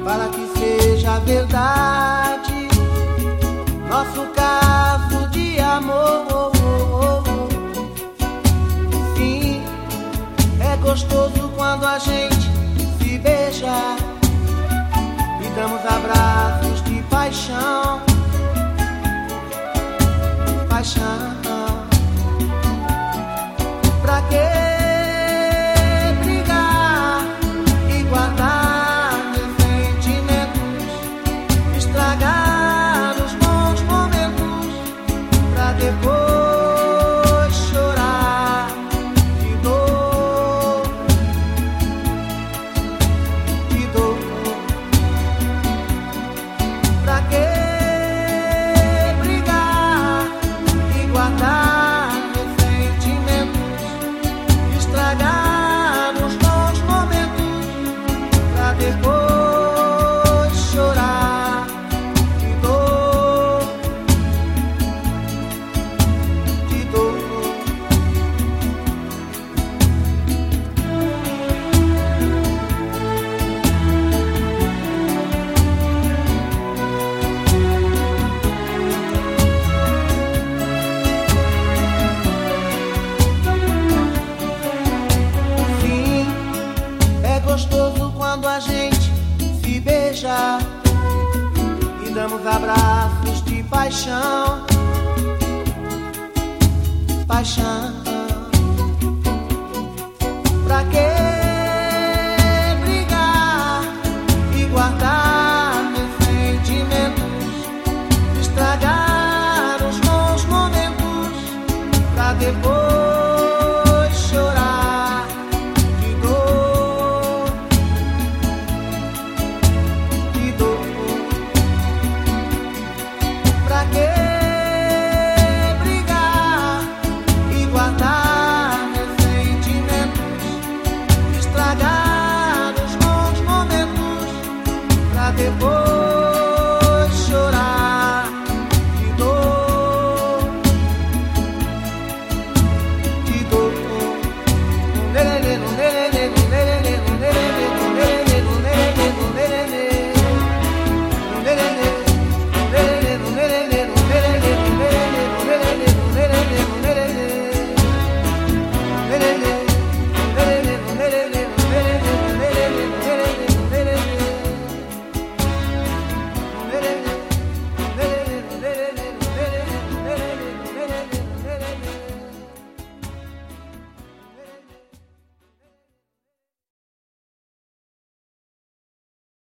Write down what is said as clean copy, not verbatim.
para que seja verdade nosso caso de amor. Sim, é gostoso quando a gente se beija e damos abraços de paixão. Paixão. Pra que brigar e guardar ressentimentos, estragar os bons momentos pra depois chorar de dor, de dor. Pra que brigar e guardar nos bons momentos pra depois chorar de dor, de dor. Gostoso quando a gente se beija e damos abraços de paixão. Paixão. Pra que